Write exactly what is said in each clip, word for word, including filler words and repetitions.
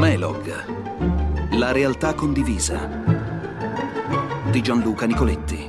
Melog, la realtà condivisa, di Gianluca Nicoletti.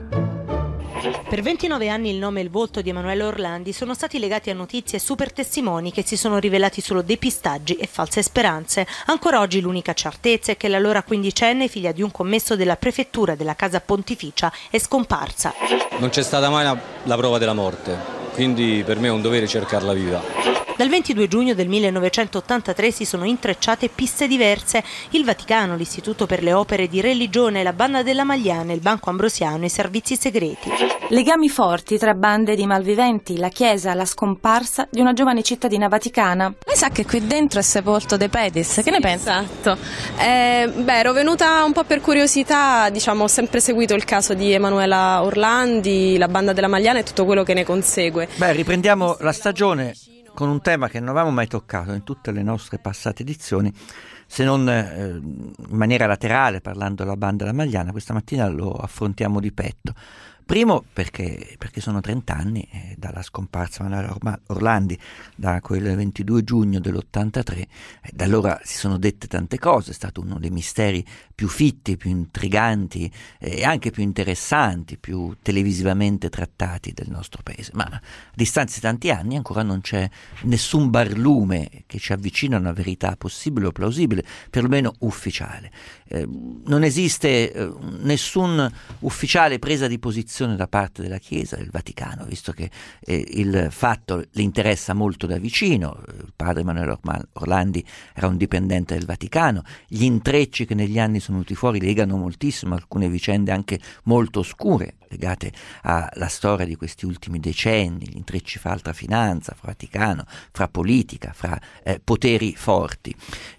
Per ventinove anni il nome e il volto di Emanuela Orlandi sono stati legati a notizie e super testimoni che si sono rivelati solo depistaggi e false speranze. Ancora oggi l'unica certezza è che l'allora quindicenne, figlia di un commesso della prefettura della Casa Pontificia, è scomparsa. Non c'è stata mai la, la prova della morte, quindi per me è un dovere cercarla viva. Dal ventidue giugno del millenovecentottantatré si sono intrecciate piste diverse. Il Vaticano, l'Istituto per le Opere di Religione, la Banda della Magliana, il Banco Ambrosiano e i servizi segreti. Legami forti tra bande di malviventi, la Chiesa, la scomparsa di una giovane cittadina vaticana. Lei sa che qui dentro è sepolto De Pedis, che ne pensa? Esatto, eh, beh, ero venuta un po' per curiosità, diciamo, ho sempre seguito il caso di Emanuela Orlandi, la Banda della Magliana e tutto quello che ne consegue. Beh, riprendiamo la stagione con un tema che non avevamo mai toccato in tutte le nostre passate edizioni, se non eh, in maniera laterale, parlando della Banda della Magliana. Questa mattina lo affrontiamo di petto. Primo perché, perché sono trent'anni eh, dalla scomparsa di Emanuela Orlandi, da quel ventidue giugno dell'ottantatré. Eh, da allora si sono dette tante cose, è stato uno dei misteri più fitti, più intriganti e eh, anche più interessanti, più televisivamente trattati del nostro paese. Ma a distanza di tanti anni ancora non c'è nessun barlume che ci avvicina a una verità possibile o plausibile, perlomeno ufficiale. Eh, non esiste eh, nessun ufficiale presa di posizione da parte della Chiesa, del Vaticano, visto che eh, il fatto le interessa molto da vicino. Il padre Emanuela Orlandi era un dipendente del Vaticano, gli intrecci che negli anni sono venuti fuori legano moltissimo alcune vicende anche molto oscure legate alla storia di questi ultimi decenni, gli intrecci fra altra finanza, fra Vaticano, fra politica, fra eh, poteri forti.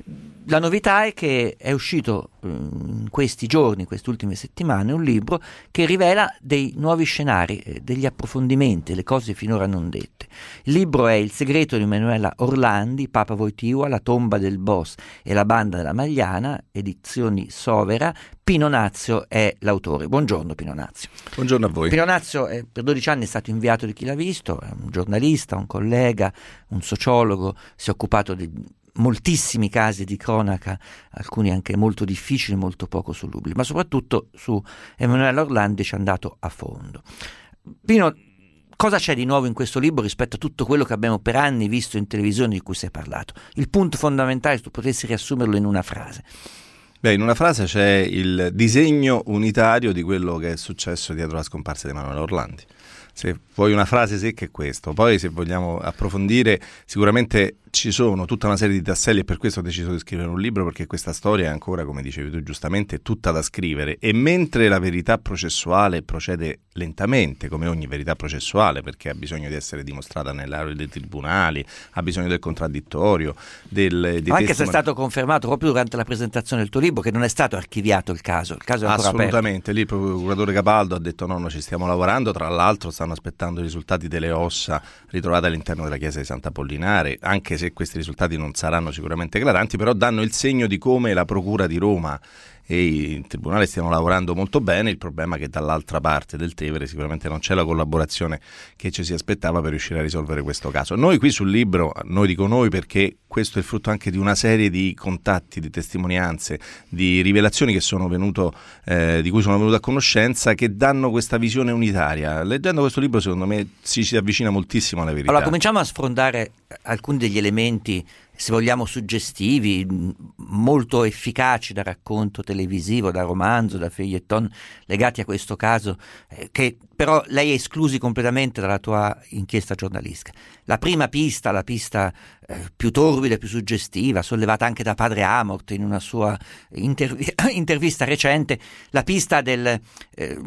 La novità è che è uscito in questi giorni, in queste ultime settimane, un libro che rivela dei nuovi scenari, eh, degli approfondimenti, le cose finora non dette. Il libro è Il segreto di Emanuela Orlandi, Papa Wojtyła, la tomba del boss e la Banda della Magliana, edizioni Sovera. Pino Nazio è l'autore. Buongiorno Pino Nazio. Buongiorno a voi. Pino Nazio è, per dodici anni è stato inviato di Chi l'ha visto, è un giornalista, un collega, un sociologo, si è occupato di moltissimi casi di cronaca, alcuni anche molto difficili, molto poco solubili, ma soprattutto su Emanuela Orlandi ci è andato a fondo. Pino, cosa c'è di nuovo in questo libro rispetto a tutto quello che abbiamo per anni visto in televisione di cui si è parlato? Il punto fondamentale, se tu potessi riassumerlo in una frase. Beh, in una frase c'è il disegno unitario di quello che è successo dietro la scomparsa di Emanuela Orlandi. Se vuoi una frase secca è questo. Poi se vogliamo approfondire, sicuramente ci sono tutta una serie di tasselli e per questo ho deciso di scrivere un libro, perché questa storia è ancora, come dicevi tu giustamente, tutta da scrivere. E mentre la verità processuale procede lentamente, come ogni verità processuale, perché ha bisogno di essere dimostrata nell'aula dei tribunali, ha bisogno del contraddittorio, del, dei anche testimoni... se è stato confermato proprio durante la presentazione del tuo libro che non è stato archiviato il caso, il caso è ancora assolutamente, aperto. Lì il procuratore Capaldo ha detto no, noi ci stiamo lavorando, tra l'altro stanno aspettando i risultati delle ossa ritrovate all'interno della chiesa di Sant'Apollinare, anche se questi risultati non saranno sicuramente eclatanti, però danno il segno di come la procura di Roma e il tribunale stiano lavorando molto bene. Il problema è che dall'altra parte del Tevere sicuramente non c'è la collaborazione che ci si aspettava per riuscire a risolvere questo caso. Noi qui sul libro, noi dico noi perché questo è il frutto anche di una serie di contatti, di testimonianze, di rivelazioni che sono venuto, eh, di cui sono venuto a conoscenza, che danno questa visione unitaria. Leggendo questo libro secondo me si, si avvicina moltissimo alla verità. Allora cominciamo a sfrondare alcuni degli elementi, se vogliamo suggestivi, molto efficaci da racconto televisivo, da romanzo, da feuilleton, legati a questo caso, eh, che però lei ha esclusi completamente dalla tua inchiesta giornalistica. La prima pista, la pista eh, più torbida, più suggestiva, sollevata anche da padre Amort in una sua intervi- intervista recente, la pista del eh,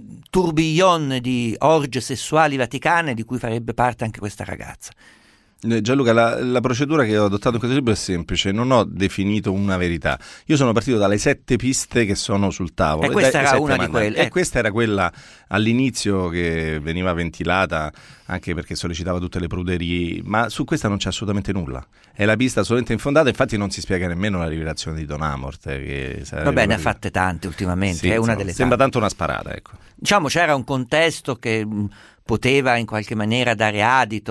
tourbillon di orge sessuali vaticane di cui farebbe parte anche questa ragazza. Gianluca, la, la procedura che ho adottato in questo libro è semplice, non ho definito una verità. Io sono partito dalle sette piste che sono sul tavolo. E questa e era una mandati. di quelle. E questa era quella all'inizio che veniva ventilata, anche perché sollecitava tutte le pruderie, ma su questa non c'è assolutamente nulla. È la pista assolutamente infondata, infatti non si spiega nemmeno la rivelazione di Don Amort. Che Vabbè, ne ha fatte tante ultimamente, sì, è una insomma, delle sembra tante. tanto una sparata, ecco. Diciamo c'era un contesto che mh, poteva in qualche maniera dare adito,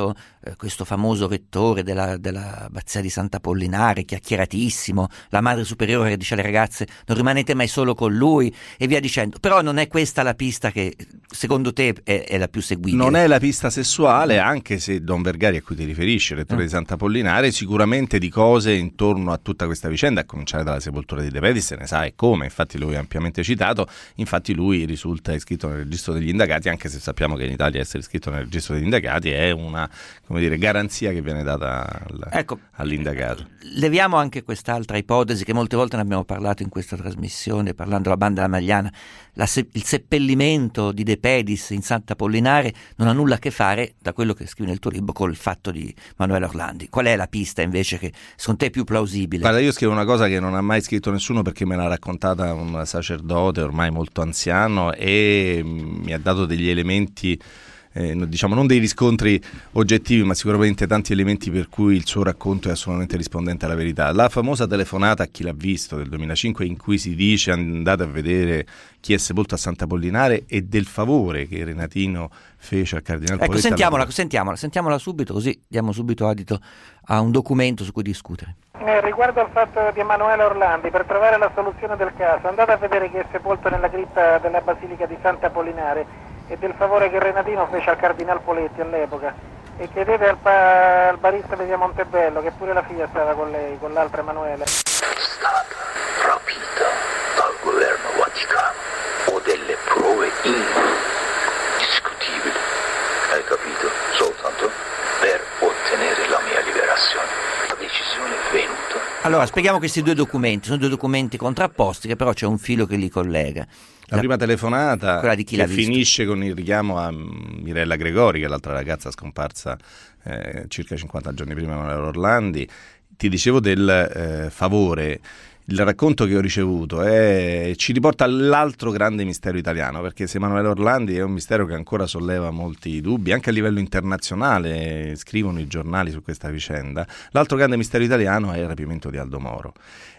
eh, questo famoso rettore della, dell'abbazia di Sant'Apollinare, chiacchieratissimo, la madre superiore che dice alle ragazze non rimanete mai solo con lui e via dicendo. Però non è questa la pista che secondo te è, è la più seguibile? Non è la pista sessuale, anche se Don Vergari, a cui ti riferisci, rettore mm. di Sant'Apollinare, sicuramente di cose intorno a tutta questa vicenda, a cominciare dalla sepoltura di De Pedis, se ne sa e come, infatti lui è ampiamente citato, infatti lui risulta iscritto nel registro degli indagati, anche se sappiamo che in Italia essere iscritto nel registro degli indagati è una, come dire, garanzia che viene data al, ecco, all'indagato. Leviamo anche quest'altra ipotesi che molte volte ne abbiamo parlato in questa trasmissione, parlando della banda della Magliana. La se- il seppellimento di De Pedis in Sant'Apollinare non ha nulla a che fare, da quello che scrivi nel tuo libro, con il fatto di Emanuela Orlandi. Qual è la pista invece che secondo te è più plausibile? Guarda, io scrivo una cosa che non ha mai scritto nessuno, perché me l'ha raccontata un sacerdote ormai molto anziano e mi ha dato degli elementi, eh, diciamo non dei riscontri oggettivi, ma sicuramente tanti elementi per cui il suo racconto è assolutamente rispondente alla verità. La famosa telefonata a Chi l'ha visto del duemilacinque, in cui si dice andate a vedere chi è sepolto a Sant'Apollinare, e del favore che Renatino fece al cardinale ecco, Poletti. Sentiamola, alla... sentiamola, sentiamola subito, così diamo subito adito a un documento su cui discutere. Eh, riguardo al fatto di Emanuela Orlandi, per trovare la soluzione del caso, andate a vedere chi è sepolto nella cripta della Basilica di Sant'Apollinare e del favore che Renatino fece al cardinal Poletti all'epoca, e chiedete al, pa- al barista di via Montebello, che pure la figlia stava con lei, con l'altra Emanuela. È stata rapita dal governo Vaticano. Ho delle prove indiscutibili, hai capito? Soltanto per ottenere la mia liberazione. La decisione è venuta. Allora, spieghiamo questi due documenti, sono due documenti contrapposti, che però c'è un filo che li collega. La, la prima telefonata, quella di Chi che l'ha visto, finisce con il richiamo a Mirella Gregori, che è l'altra ragazza scomparsa eh, circa cinquanta giorni prima di Emanuela Orlandi. Ti dicevo del eh, favore. Il racconto che ho ricevuto è, ci riporta all'altro grande mistero italiano, perché se Emanuela Orlandi è un mistero che ancora solleva molti dubbi, anche a livello internazionale scrivono i giornali su questa vicenda, l'altro grande mistero italiano è il rapimento di Aldo Moro.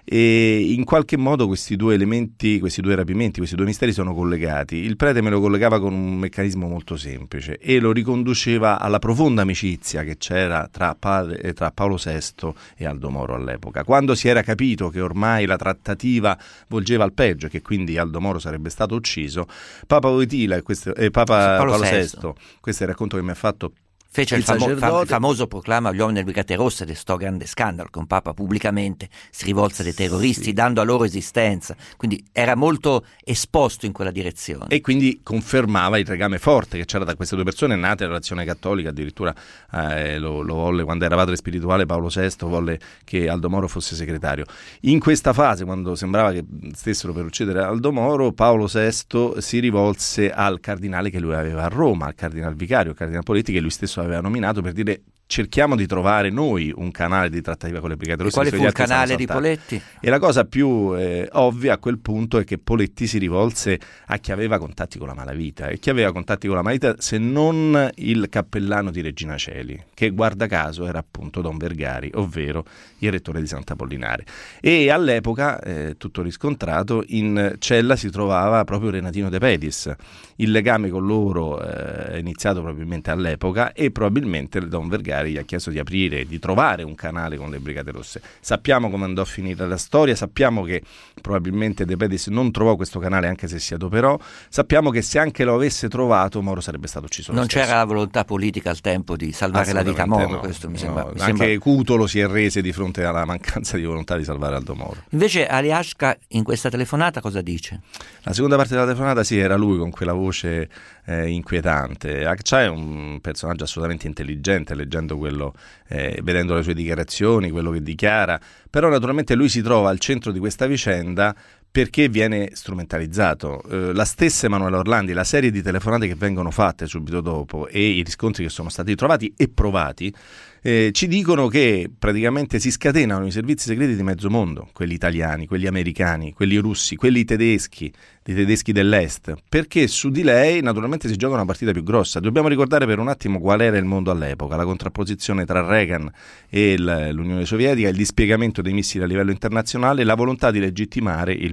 E in qualche modo questi due elementi, questi due rapimenti, questi due misteri sono collegati. Il prete me lo collegava con un meccanismo molto semplice e lo riconduceva alla profonda amicizia che c'era tra, padre, tra Paolo sesto e Aldo Moro all'epoca. Quando si era capito che ormai la trattativa volgeva al peggio e che quindi Aldo Moro sarebbe stato ucciso, Papa Wojtyla, questo, eh, Papa Paolo, Paolo sesto, questo è il racconto che mi ha fatto fece il, il, famo- fam- il famoso proclama agli uomini delle Brigate Rosse di sto grande scandalo, che un Papa pubblicamente si rivolse dei terroristi, sì, dando a loro esistenza, quindi era molto esposto in quella direzione. E quindi confermava il legame forte che c'era tra queste due persone, nate nell'azione cattolica, addirittura eh, lo, lo volle, quando era padre spirituale Paolo sesto, volle che Aldo Moro fosse segretario. In questa fase, quando sembrava che stessero per uccidere Aldo Moro, Paolo sesto si rivolse al cardinale che lui aveva a Roma, al cardinal vicario, al cardinal Poletti, che lui stesso aveva nominato, per dire cerchiamo di trovare noi un canale di trattativa con le Brigate Rosse. Quale fu il canale di Poletti? E la cosa più eh, ovvia a quel punto è che Poletti si rivolse a chi aveva contatti con la malavita, e chi aveva contatti con la malavita se non il cappellano di Regina Coeli, che guarda caso era appunto Don Vergari, ovvero il rettore di Sant'Apollinare. E all'epoca, eh, tutto riscontrato, in cella si trovava proprio Renatino De Pedis. Il legame con loro eh, è iniziato probabilmente all'epoca, e probabilmente Don Vergari gli ha chiesto di aprire, di trovare un canale con le Brigate Rosse. Sappiamo come andò a finire la storia, sappiamo che probabilmente De Pedis non trovò questo canale, anche se si adoperò, sappiamo che se anche lo avesse trovato Moro sarebbe stato ucciso. Non stesso. c'era la volontà politica al tempo di salvare la vita a Moro, no, questo mi sembra, no. mi Anche sembra... Cutolo si arrese di fronte alla mancanza di volontà di salvare Aldo Moro. Invece Aliashka in questa telefonata cosa dice? La seconda parte della telefonata, sì, era lui con quella voce eh, inquietante. Akçay è un personaggio assolutamente intelligente, leggendo quello, eh, vedendo le sue dichiarazioni, quello che dichiara, però naturalmente lui si trova al centro di questa vicenda perché viene strumentalizzato. Eh, la stessa Emanuela Orlandi, la serie di telefonate che vengono fatte subito dopo e i riscontri che sono stati trovati e provati eh, ci dicono che praticamente si scatenano i servizi segreti di mezzo mondo, quelli italiani, quelli americani, quelli russi, quelli tedeschi, dei tedeschi dell'est, perché su di lei naturalmente si gioca una partita più grossa. Dobbiamo ricordare per un attimo qual era il mondo all'epoca, la contrapposizione tra Reagan e l'Unione Sovietica, il dispiegamento dei missili a livello internazionale, la volontà di legittimare il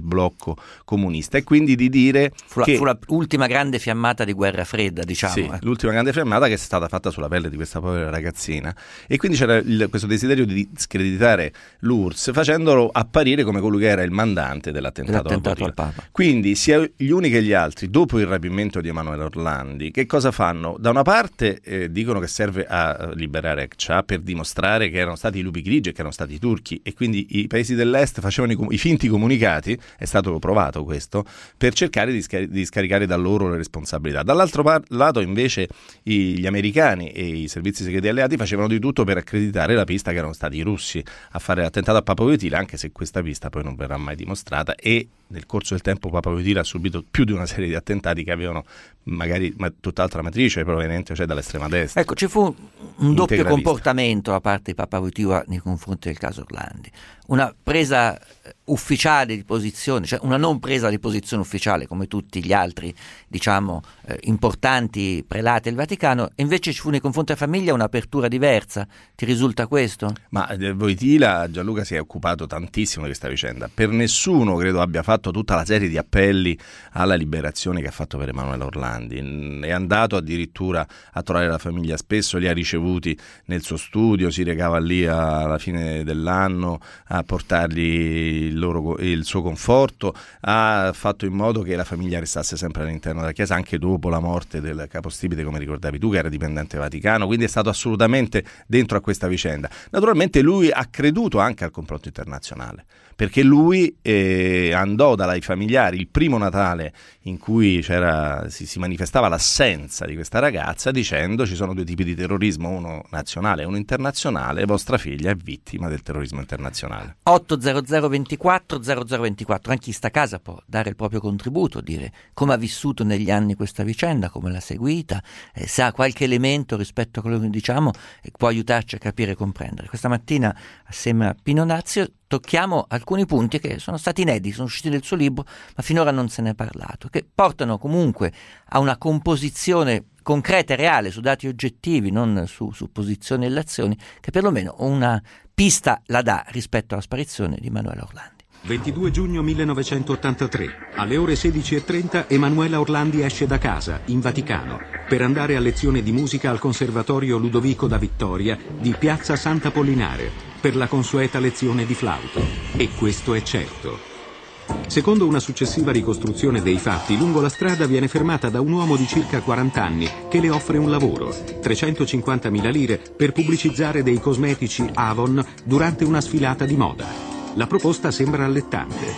blocco comunista, e quindi di dire fu la, che fu l'ultima grande fiammata di guerra fredda, diciamo. Sì, eh. l'ultima grande fiammata che è stata fatta sulla pelle di questa povera ragazzina, e quindi c'era il, questo desiderio di screditare l'U R S S facendolo apparire come colui che era il mandante dell'attentato, dell'attentato al Papa. Quindi sia gli uni che gli altri, dopo il rapimento di Emanuela Orlandi, che cosa fanno? Da una parte eh, dicono che serve a liberare Akça per dimostrare che erano stati i lupi grigi e che erano stati i turchi, e quindi i paesi dell'est facevano i, i finti comunicati, è stato provato questo, per cercare di, scar- di scaricare da loro le responsabilità. Dall'altro par- lato invece i, gli americani e i servizi segreti alleati facevano di tutto per accreditare la pista che erano stati i russi a fare l'attentato a Papa Wojtyla, anche se questa pista poi non verrà mai dimostrata, e nel corso del tempo Papa Wojtyla ha subito più di una serie di attentati che avevano magari ma, tutt'altra matrice proveniente, cioè dall'estrema destra. Ecco, ci fu un doppio comportamento da parte di Papa Wojtyla nei confronti del caso Orlandi. Una presa ufficiale di posizione, cioè una non presa di posizione ufficiale come tutti gli altri, diciamo, eh, importanti prelati del Vaticano, e invece ci fu nei confronti della famiglia un'apertura diversa. Ti risulta questo? Ma eh, Wojtyla, Gianluca, si è occupato tantissimo di questa vicenda. Per nessuno credo abbia fatto tutta la serie di appelli alla liberazione che ha fatto per Emanuela Orlandi. È andato addirittura a trovare la famiglia spesso, li ha ricevuti nel suo studio, si recava lì alla fine dell'anno a portargli il, loro, il suo conforto, ha fatto in modo che la famiglia restasse sempre all'interno della Chiesa anche dopo la morte del capostipite, come ricordavi tu, che era dipendente Vaticano, quindi è stato assolutamente dentro a questa vicenda. Naturalmente lui ha creduto anche al complotto internazionale, perché lui eh, andò dai familiari il primo Natale in cui c'era, si, si manifestava l'assenza di questa ragazza, dicendo: ci sono due tipi di terrorismo, uno nazionale e uno internazionale, vostra figlia è vittima del terrorismo internazionale. otto zero zero ventiquattro zero zero ventiquattro, anche chi sta a casa può dare il proprio contributo, dire come ha vissuto negli anni questa vicenda, come l'ha seguita, eh, se ha qualche elemento rispetto a quello che diciamo e può aiutarci a capire e comprendere. Questa mattina assieme a Pino Nazio tocchiamo alcuni punti che sono stati inediti, sono usciti nel suo libro, ma finora non se ne è parlato, che portano comunque a una composizione concreta e reale su dati oggettivi, non su supposizioni e azioni, che perlomeno una pista la dà rispetto alla sparizione di Emanuela Orlandi. ventidue giugno millenovecentottantatré, alle ore sedici e trenta, Emanuela Orlandi esce da casa, in Vaticano, per andare a lezione di musica al Conservatorio Ludovico da Vittoria di Piazza Sant'Apollinare, per la consueta lezione di flauto. E questo è certo. Secondo una successiva ricostruzione dei fatti, lungo la strada viene fermata da un uomo di circa quaranta anni che le offre un lavoro, trecentocinquantamila lire, per pubblicizzare dei cosmetici Avon durante una sfilata di moda. La proposta sembra allettante.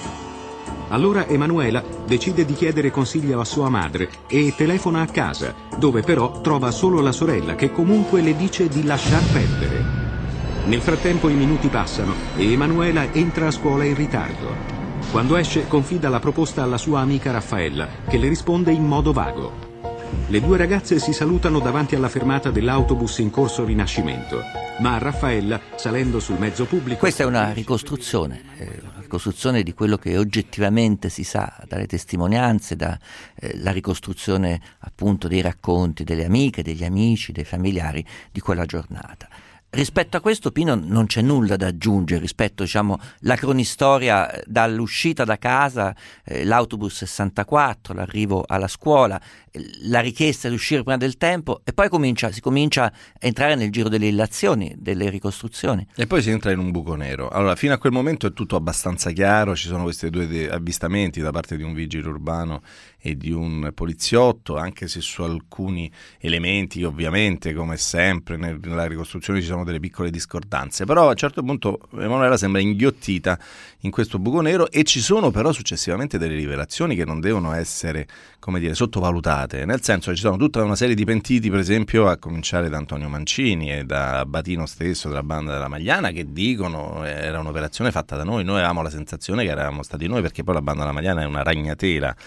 Allora Emanuela decide di chiedere consiglio a sua madre e telefona a casa, dove però trova solo la sorella, che comunque le dice di lasciar perdere. Nel frattempo i minuti passano e Emanuela entra a scuola in ritardo. Quando esce confida la proposta alla sua amica Raffaella, che le risponde in modo vago. Le due ragazze si salutano davanti alla fermata dell'autobus in corso Rinascimento, ma Raffaella, salendo sul mezzo pubblico... Questa è una ricostruzione, eh, una ricostruzione di quello che oggettivamente si sa dalle testimonianze, dalla eh, ricostruzione appunto dei racconti delle amiche, degli amici, dei familiari di quella giornata. Rispetto a questo, Pino, non c'è nulla da aggiungere rispetto, diciamo, la cronistoria dall'uscita da casa, eh, l'autobus sessantaquattro, l'arrivo alla scuola, la richiesta di uscire prima del tempo, e poi comincia, si comincia a entrare nel giro delle illazioni, delle ricostruzioni. E poi si entra in un buco nero. Allora, fino a quel momento è tutto abbastanza chiaro, ci sono questi due avvistamenti da parte di un vigile urbano e di un poliziotto, anche se su alcuni elementi, ovviamente, come sempre nella ricostruzione ci sono delle piccole discordanze, però a un certo punto Emanuela sembra inghiottita in questo buco nero, e ci sono però successivamente delle rivelazioni che non devono essere, come dire, sottovalutate, nel senso che ci sono tutta una serie di pentiti, per esempio a cominciare da Antonio Mancini e da Batino stesso della banda della Magliana, che dicono era un'operazione fatta da noi, noi avevamo la sensazione che eravamo stati noi, perché poi la banda della Magliana è una ragnatela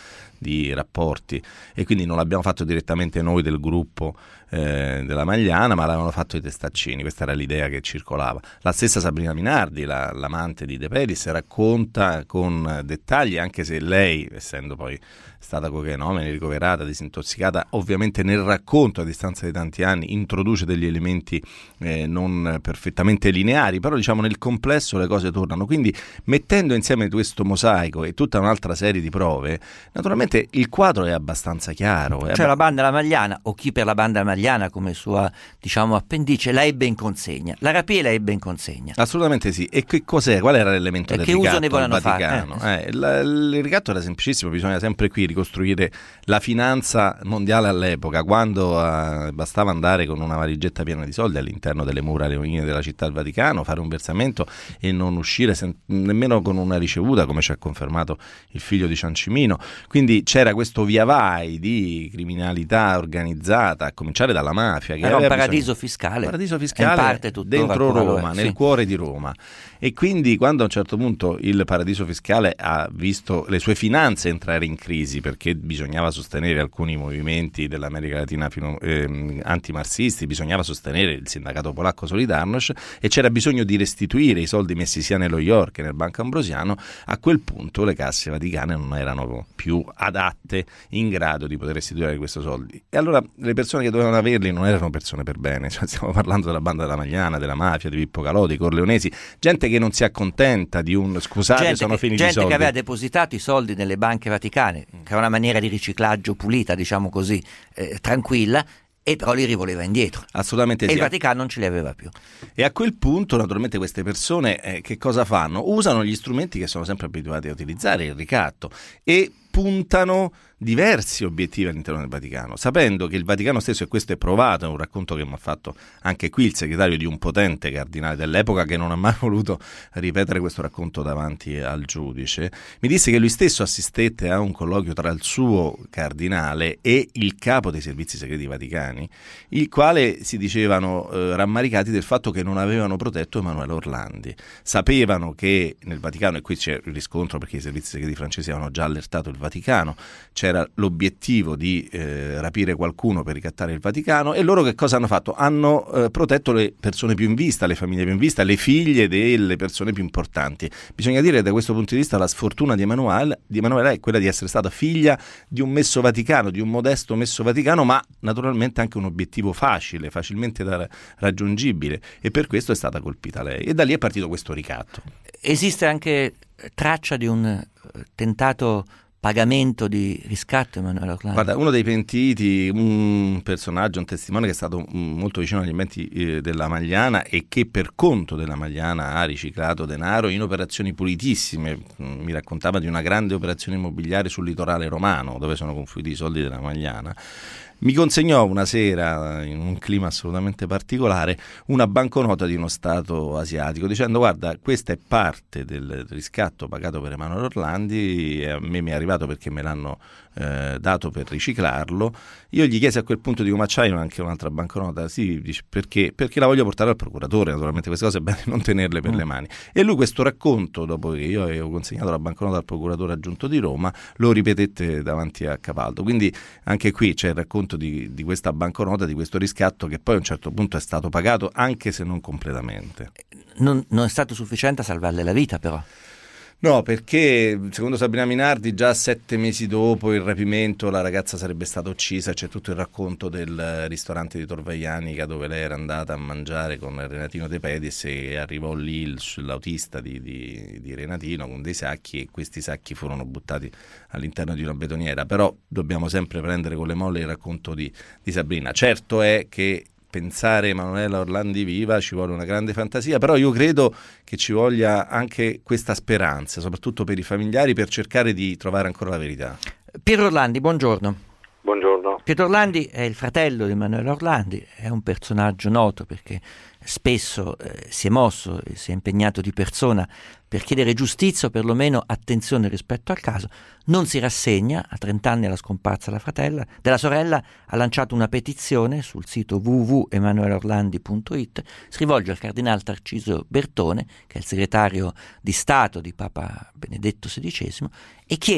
di rapporti, e quindi non l'abbiamo fatto direttamente noi del gruppo eh, della Magliana, ma l'avevano fatto i testaccini. Questa era l'idea che circolava. La stessa Sabrina Minardi, la, l'amante di De Pedis, racconta con dettagli, anche se lei, essendo poi stata cocainomane, ricoverata, disintossicata, ovviamente nel racconto a distanza di tanti anni introduce degli elementi eh, non perfettamente lineari, però diciamo nel complesso le cose tornano. Quindi mettendo insieme questo mosaico e tutta un'altra serie di prove, naturalmente il quadro è abbastanza chiaro. È cioè abb- la banda La Magliana, o chi per la banda Magliana come sua, diciamo, appendice, la ebbe in consegna. La rapì e la ebbe in consegna. Assolutamente sì. E che cos'è? Qual era l'elemento e del che ricatto uso ne al volevano Vaticano? fare? Eh. Eh, la, il ricatto era semplicissimo, bisogna sempre qui ricostruire la finanza mondiale all'epoca, quando uh, bastava andare con una valigetta piena di soldi all'interno delle mura leonine della città del Vaticano, fare un versamento e non uscire sen- nemmeno con una ricevuta, come ci ha confermato il figlio di Ciancimino. Quindi c'era questo via vai di criminalità organizzata, a cominciare dalla mafia, che era un paradiso bisogno... fiscale, paradiso fiscale in parte dentro Roma, è, nel sì. cuore di Roma. E quindi quando a un certo punto il paradiso fiscale ha visto le sue finanze entrare in crisi, perché bisognava sostenere alcuni movimenti dell'America Latina fino, eh, antimarxisti, bisognava sostenere il sindacato polacco Solidarność e c'era bisogno di restituire i soldi messi sia nello York che nel Banco Ambrosiano, a quel punto le casse vaticane non erano più adatte, in grado di poter restituire questi soldi. E allora le persone che dovevano averli non erano persone per bene, cioè stiamo parlando della banda della Magliana, della mafia, di Pippo Calò, dei Corleonesi, gente che non si accontenta di un scusate gente sono che, finiti i gente soldi. che aveva depositato i soldi nelle banche vaticane, che era una maniera di riciclaggio pulita, diciamo così, eh, tranquilla, e però li rivoleva indietro. Assolutamente e sì. il Vaticano non ce li aveva più. E a quel punto naturalmente queste persone eh, che cosa fanno? Usano gli strumenti che sono sempre abituati a utilizzare, il ricatto, e puntano diversi obiettivi all'interno del Vaticano, sapendo che il Vaticano stesso, e questo è provato, è un racconto che mi ha fatto anche qui il segretario di un potente cardinale dell'epoca che non ha mai voluto ripetere questo racconto davanti al giudice, mi disse che lui stesso assistette a un colloquio tra il suo cardinale e il capo dei servizi segreti vaticani, il quale si dicevano eh, rammaricati del fatto che non avevano protetto Emanuele Orlandi. Sapevano che nel Vaticano, e qui c'è il riscontro perché i servizi segreti francesi avevano già allertato il Vaticano, c'era l'obiettivo di eh, rapire qualcuno per ricattare il Vaticano, e loro che cosa hanno fatto? Hanno eh, protetto le persone più in vista, le famiglie più in vista, le figlie delle persone più importanti. Bisogna dire che da questo punto di vista la sfortuna di Emanuela, di Emanuela è quella di essere stata figlia di un messo Vaticano, di un modesto messo Vaticano, ma naturalmente anche un obiettivo facile, facilmente da, raggiungibile, e per questo è stata colpita lei, e da lì è partito questo ricatto. Esiste anche traccia di un tentato pagamento di riscatto, Emanuele Orlandi? Guarda, uno dei pentiti, un personaggio, un testimone che è stato molto vicino agli ambienti eh, della Magliana e che per conto della Magliana ha riciclato denaro in operazioni pulitissime. Mi raccontava di una grande operazione immobiliare sul litorale romano dove sono confluiti i soldi della Magliana. Mi consegnò una sera, in un clima assolutamente particolare, una banconota di uno stato asiatico, dicendo: guarda, questa è parte del riscatto pagato per Emanuele Orlandi, e a me mi è arrivato perché me l'hanno eh, dato per riciclarlo. Io gli chiesi a quel punto, dico: ma c'hai anche un'altra banconota? Sì, dice, perché? Perché la voglio portare al procuratore, naturalmente queste cose è bene non tenerle per mm. le mani. E lui questo racconto, dopo che io avevo consegnato la banconota al procuratore aggiunto di Roma, lo ripetette davanti a Capaldo. Quindi anche qui c'è il racconto Di, di questa banconota, di questo riscatto che poi a un certo punto è stato pagato, anche se non completamente. Non, non è stato sufficiente a salvarle la vita, però. No, perché secondo Sabrina Minardi già sette mesi dopo il rapimento la ragazza sarebbe stata uccisa. C'è tutto il racconto del ristorante di Tor Vaianica dove lei era andata a mangiare con Renatino De Pedis e arrivò lì il, l'autista di, di, di Renatino con dei sacchi, e questi sacchi furono buttati all'interno di una betoniera. Però dobbiamo sempre prendere con le molle il racconto di, di Sabrina. Certo è che pensare Emanuela Orlandi viva ci vuole una grande fantasia, però io credo che ci voglia anche questa speranza, soprattutto per i familiari, per cercare di trovare ancora la verità. Piero Orlandi, buongiorno. Buongiorno. Pietro Orlandi è il fratello di Emanuele Orlandi, è un personaggio noto perché spesso eh, si è mosso e si è impegnato di persona per chiedere giustizia o perlomeno attenzione rispetto al caso. Non si rassegna, a trent'anni alla scomparsa della, fratella, della sorella, ha lanciato una petizione sul sito w w w punto emanuele orlandi punto i t, si rivolge al cardinale Tarcisio Bertone, che è il segretario di Stato di Papa Benedetto sedicesimo, e chiede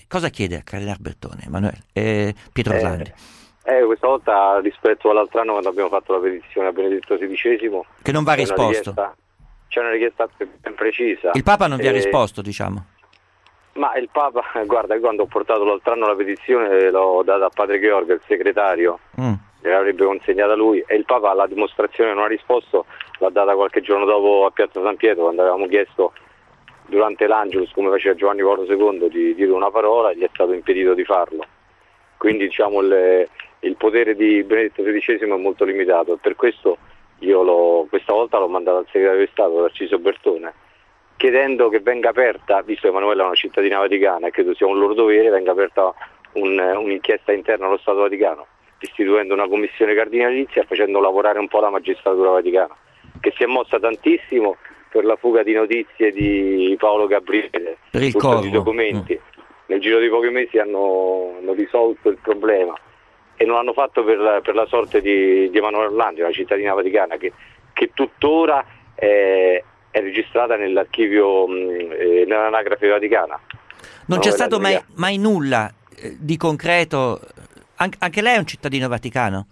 cosa chiede a Cardinal Bertone, Emanuele? Eh, Pietro Orlandi. Eh, eh, questa volta rispetto all'altro anno quando abbiamo fatto la petizione a Benedetto sedicesimo, che non va risposto. C'è una richiesta ben precisa. Il Papa non vi ha eh, risposto, diciamo. Ma il Papa, guarda, io quando ho portato l'altro anno la petizione l'ho data a padre Gheorghe, il segretario, mm. l'avrebbe consegnata lui, e il Papa alla dimostrazione non ha risposto, l'ha data qualche giorno dopo a Piazza San Pietro, quando avevamo chiesto durante l'Angelus, come faceva Giovanni Paolo secondo, di dire una parola, e gli è stato impedito di farlo. Quindi diciamo il, il potere di Benedetto sedicesimo è molto limitato, e per questo io l'ho, questa volta l'ho mandato al segretario di Stato, Tarcisio Bertone, chiedendo che venga aperta, visto che Emanuela è una cittadina vaticana e credo sia un loro dovere, venga aperta un, un'inchiesta interna allo Stato Vaticano, istituendo una commissione cardinalizia e facendo lavorare un po' la magistratura vaticana, che si è mossa tantissimo per la fuga di notizie di Paolo Gabriele, per il tutti i documenti. Mm. Nel giro di pochi mesi hanno, hanno risolto il problema, e non l'hanno fatto per la, per la sorte di, di Emanuela Orlandi, una cittadina vaticana che, che tuttora è, è registrata nell'archivio, eh, nell'anagrafe vaticana. Non c'è stato mai, mai nulla eh, di concreto, An- anche lei è un cittadino vaticano?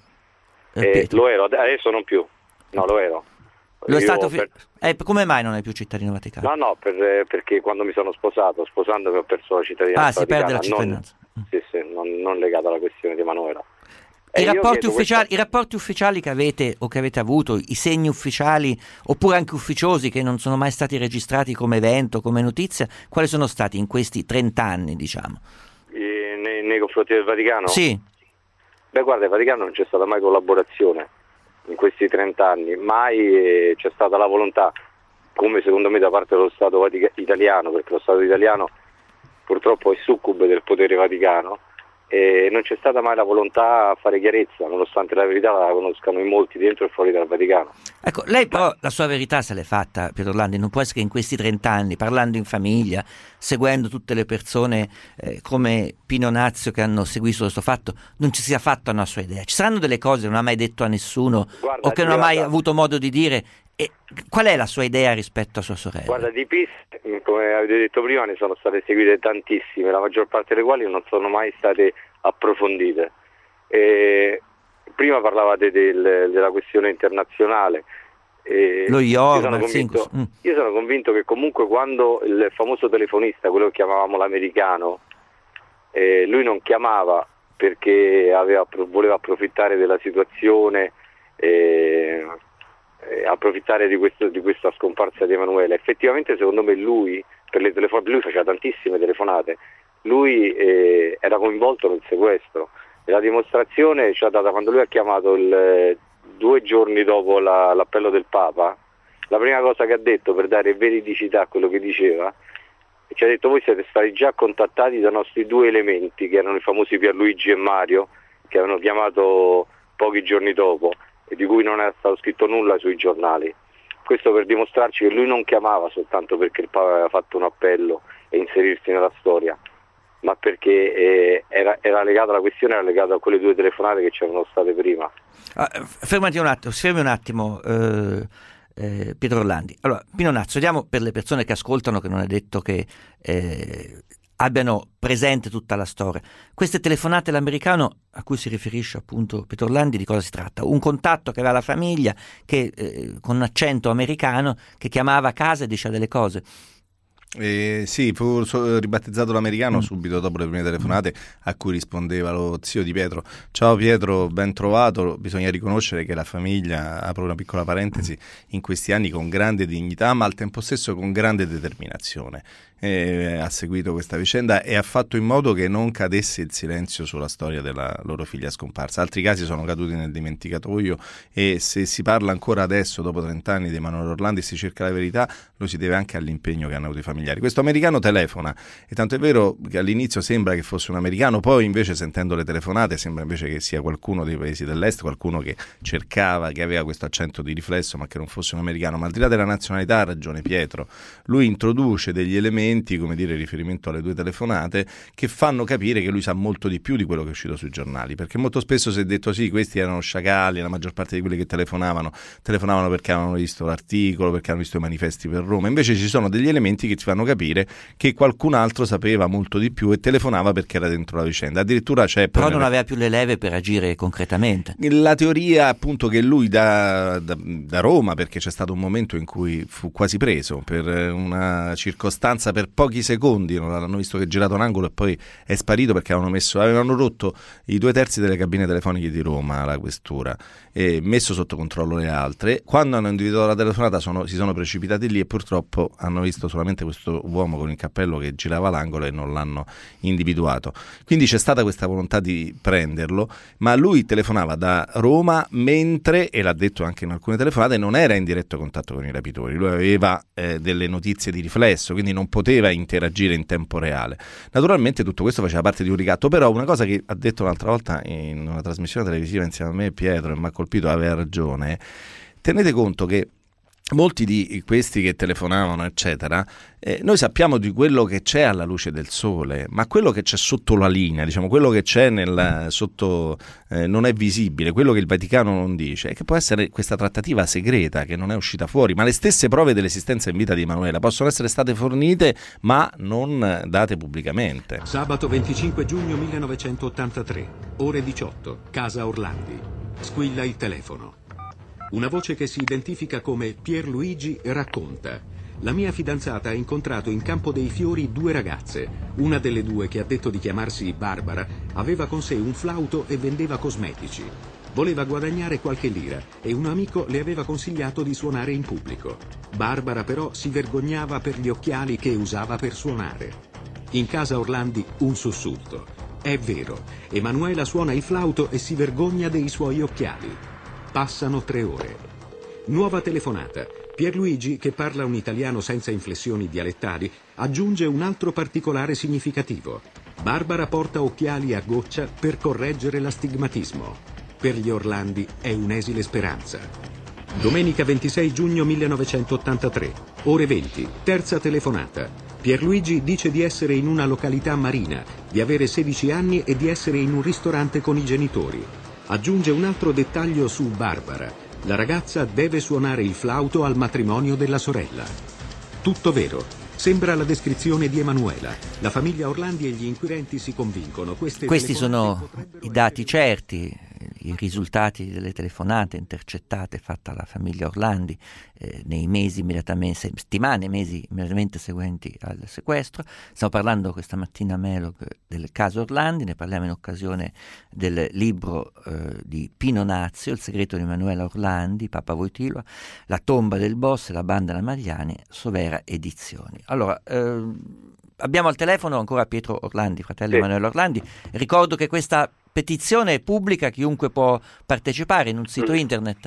Eh, lo ero, adesso non più, no lo ero. Lo è stato fi- per... eh, come mai non è più cittadino vaticano? No, no, per, perché quando mi sono sposato, sposandomi ho perso la cittadinanza. Ah, si vaticana, perde la cittadinanza. Non, sì, sì, non, non legata alla questione di Emanuela. I rapporti, ufficiali, questa... I rapporti ufficiali che avete o che avete avuto, i segni ufficiali oppure anche ufficiosi che non sono mai stati registrati come evento, come notizia, quali sono stati in questi trent'anni, diciamo? E nei, nei confronti del Vaticano? Sì. Beh, guarda, il Vaticano non c'è stata mai collaborazione in questi trent'anni, mai eh, c'è stata la volontà, come secondo me da parte dello Stato Vatica- italiano, perché lo Stato italiano purtroppo è succube del potere vaticano, e non c'è stata mai la volontà a fare chiarezza, nonostante la verità la conoscano in molti dentro e fuori dal Vaticano. Ecco, lei però la sua verità se l'è fatta, Pietro Orlandi, non può essere che in questi trent'anni, parlando in famiglia, seguendo tutte le persone eh, come Pino Nazio che hanno seguito questo fatto, non ci sia fatta una sua idea. Ci saranno delle cose che non ha mai detto a nessuno, guarda, o che non ha mai avuto modo di dire. E qual è la sua idea rispetto a sua sorella? Guarda, di piste, come avete detto prima, ne sono state seguite tantissime, la maggior parte delle quali non sono mai state approfondite. E prima parlavate del, della questione internazionale. E Lo IOR, io, sono convinto, mm. io sono convinto che comunque quando il famoso telefonista, quello che chiamavamo l'americano, eh, lui non chiamava perché aveva, voleva approfittare della situazione, eh, approfittare di, questo, di questa scomparsa di Emanuela. Effettivamente secondo me lui per le telefonate, lui faceva tantissime telefonate, lui eh, era coinvolto nel sequestro, e la dimostrazione ci ha data quando lui ha chiamato il, due giorni dopo la, l'appello del Papa. La prima cosa che ha detto, per dare veridicità a quello che diceva, ci ha detto: voi siete stati già contattati da nostri due elementi, che erano i famosi Pierluigi e Mario, che avevano chiamato pochi giorni dopo e di cui non era stato scritto nulla sui giornali. Questo per dimostrarci che lui non chiamava soltanto perché il Papa aveva fatto un appello e inserirsi nella storia, ma perché eh, era, era legata, la questione era legata a quelle due telefonate che c'erano state prima. Ah, fermati un attimo, fermi un attimo eh, eh, Pietro Orlandi. Allora, Pino Nazio, diamo per le persone che ascoltano, che non è detto che eh, abbiano presente tutta la storia. Queste telefonate all'americano a cui si riferisce appunto Pietro Orlandi, di cosa si tratta? Un contatto che aveva la famiglia che eh, con un accento americano che chiamava a casa e diceva delle cose. Eh, sì, fu ribattezzato l'americano mm. subito dopo le prime telefonate, a cui rispondeva lo zio di Pietro: ciao Pietro, ben trovato. Bisogna riconoscere che la famiglia, apro una piccola parentesi, in questi anni con grande dignità ma al tempo stesso con grande determinazione eh, ha seguito questa vicenda e ha fatto in modo che non cadesse il silenzio sulla storia della loro figlia scomparsa. Altri casi sono caduti nel dimenticatoio, e se si parla ancora adesso, dopo trent'anni, di Emanuela Orlandi e si cerca la verità, lo si deve anche all'impegno che hanno avuto i familiari. Questo americano telefona, e tanto è vero che all'inizio sembra che fosse un americano, poi invece, sentendo le telefonate, sembra invece che sia qualcuno dei paesi dell'est, qualcuno che cercava, che aveva questo accento di riflesso, ma che non fosse un americano. Ma al di là della nazionalità ha ragione Pietro, lui introduce degli elementi, come dire, in riferimento alle due telefonate, che fanno capire che lui sa molto di più di quello che è uscito sui giornali, perché molto spesso si è detto sì, questi erano sciacalli, la maggior parte di quelli che telefonavano telefonavano perché avevano visto l'articolo, perché hanno visto i manifesti per Roma. Invece ci sono degli elementi che ti fanno facevano capire che qualcun altro sapeva molto di più e telefonava perché era dentro la vicenda. Addirittura c'è... Però non aveva più le leve per agire concretamente. La teoria appunto che lui da, da, da Roma, perché c'è stato un momento in cui fu quasi preso per una circostanza per pochi secondi, non l'hanno visto che è girato un angolo e poi è sparito perché avevano messo, avevano rotto i due terzi delle cabine telefoniche di Roma, la questura, e messo sotto controllo le altre. Quando hanno individuato la telefonata sono, si sono precipitati lì e purtroppo hanno visto solamente questo uomo con il cappello che girava l'angolo e non l'hanno individuato. Quindi c'è stata questa volontà di prenderlo, ma lui telefonava da Roma mentre, e l'ha detto anche in alcune telefonate, non era in diretto contatto con i rapitori. Lui aveva eh, delle notizie di riflesso, quindi non poteva interagire in tempo reale. Naturalmente tutto questo faceva parte di un ricatto, però una cosa che ha detto un'altra volta in una trasmissione televisiva insieme a me e Pietro e mi ha colpito, aveva ragione. Tenete conto che molti di questi che telefonavano eccetera, eh, noi sappiamo di quello che c'è alla luce del sole, ma quello che c'è sotto la linea, diciamo quello che c'è nel sotto eh, non è visibile, quello che il Vaticano non dice, è che può essere questa trattativa segreta che non è uscita fuori, ma le stesse prove dell'esistenza in vita di Emanuela possono essere state fornite ma non date pubblicamente. Sabato venticinque giugno millenovecentottantatré, ore diciotto, casa Orlandi. Squilla il telefono. Una voce che si identifica come Pierluigi racconta: la mia fidanzata ha incontrato in Campo dei Fiori due ragazze. Una delle due, che ha detto di chiamarsi Barbara, aveva con sé un flauto e vendeva cosmetici. Voleva guadagnare qualche lira e un amico le aveva consigliato di suonare in pubblico. Barbara però si vergognava per gli occhiali che usava per suonare. In casa Orlandi un sussulto. È vero, Emanuela suona il flauto e si vergogna dei suoi occhiali. Passano tre ore. Nuova telefonata. Pierluigi, che parla un italiano senza inflessioni dialettali, aggiunge un altro particolare significativo. Barbara porta occhiali a goccia per correggere l'astigmatismo. Per gli Orlandi è un'esile speranza. Domenica ventisei giugno millenovecentottantatré, ore venti, terza telefonata. Pierluigi dice di essere in una località marina, di avere sedici anni e di essere in un ristorante con i genitori. Aggiunge un altro dettaglio su Barbara. La ragazza deve suonare il flauto al matrimonio della sorella. Tutto vero. Sembra la descrizione di Emanuela. La famiglia Orlandi e gli inquirenti si convincono. Queste Questi sono i dati certi, i risultati delle telefonate intercettate fatte alla famiglia Orlandi eh, nei mesi immediatamente, settimane, mesi immediatamente seguenti al sequestro. Stiamo parlando questa mattina a Melog del caso Orlandi, ne parliamo in occasione del libro eh, di Pino Nazio, Il segreto di Emanuela Orlandi, Papa Wojtyła, La tomba del boss e la banda La Magliani, Sovera Edizioni. Allora, eh, abbiamo al telefono ancora Pietro Orlandi, fratello sì. Emanuela Orlandi. Ricordo che questa petizione è pubblica, chiunque può partecipare in un sito mm. internet.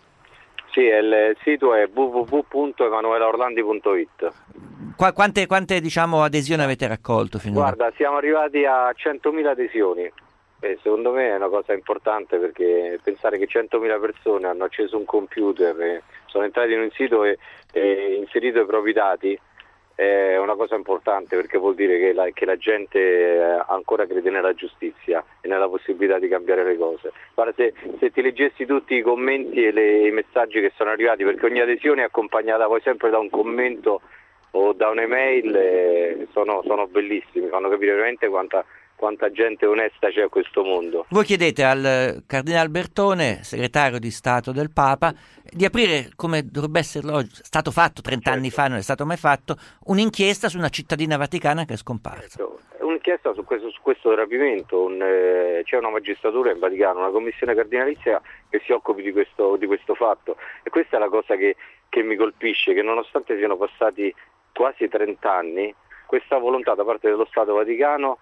Sì, il sito è w w w punto emanuela orlandi punto i t. Qua, quante quante diciamo, adesioni avete raccolto finora? Guarda, siamo arrivati a centomila adesioni. E secondo me è una cosa importante, perché pensare che centomila persone hanno acceso un computer, e sono entrati in un sito e, e inserito i propri dati, è una cosa importante, perché vuol dire che la, che la gente ancora crede nella giustizia e nella possibilità di cambiare le cose. Guarda, se, se ti leggessi tutti i commenti e le, i messaggi che sono arrivati, perché ogni adesione è accompagnata poi sempre da un commento o da un'email, eh, sono, sono bellissimi, fanno capire veramente quanta quanta gente onesta c'è a questo mondo. Voi chiedete al Cardinal Bertone, segretario di Stato del Papa, di aprire, come dovrebbe esserlo oggi, è stato fatto trent'anni fa, non è stato mai fatto, un'inchiesta su una cittadina vaticana che è scomparsa. Certo. Un'inchiesta su questo, su questo rapimento, un, eh, c'è una magistratura in Vaticano, una commissione cardinalizia che si occupi di questo, di questo fatto, e questa è la cosa che, che mi colpisce, che nonostante siano passati quasi trent'anni, questa volontà da parte dello Stato Vaticano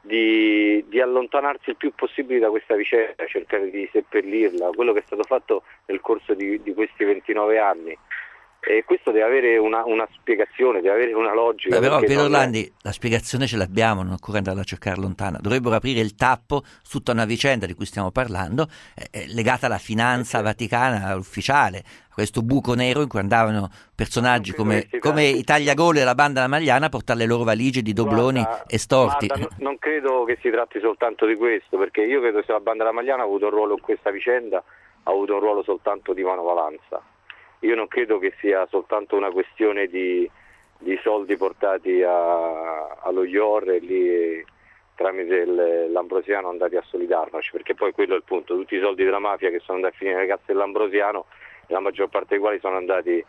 Di, di allontanarsi il più possibile da questa vicenda, cercare di seppellirla, quello che è stato fatto nel corso di, di questi ventinove anni. E questo deve avere una, una spiegazione, deve avere una logica. Beh, però Pietro Orlandi, è... la spiegazione ce l'abbiamo, non occorre andarla a cercare lontana. Dovrebbero aprire il tappo su tutta una vicenda di cui stiamo parlando, eh, legata alla finanza okay. vaticana ufficiale, a questo buco nero in cui andavano personaggi come, come i Tagliagole e la banda La Magliana a portare le loro valigie di dobloni guarda, estorti. Guarda, non credo che si tratti soltanto di questo, perché io credo che la banda La Magliana ha avuto un ruolo in questa vicenda, ha avuto un ruolo soltanto di manovalanza. Io non credo che sia soltanto una questione di, di soldi portati a, allo I O R e lì tramite il, l'Ambrosiano andati a solidarnoci, perché poi quello è il punto, tutti i soldi della mafia che sono andati a finire nelle casse dell'Ambrosiano, la maggior parte dei quali sono andati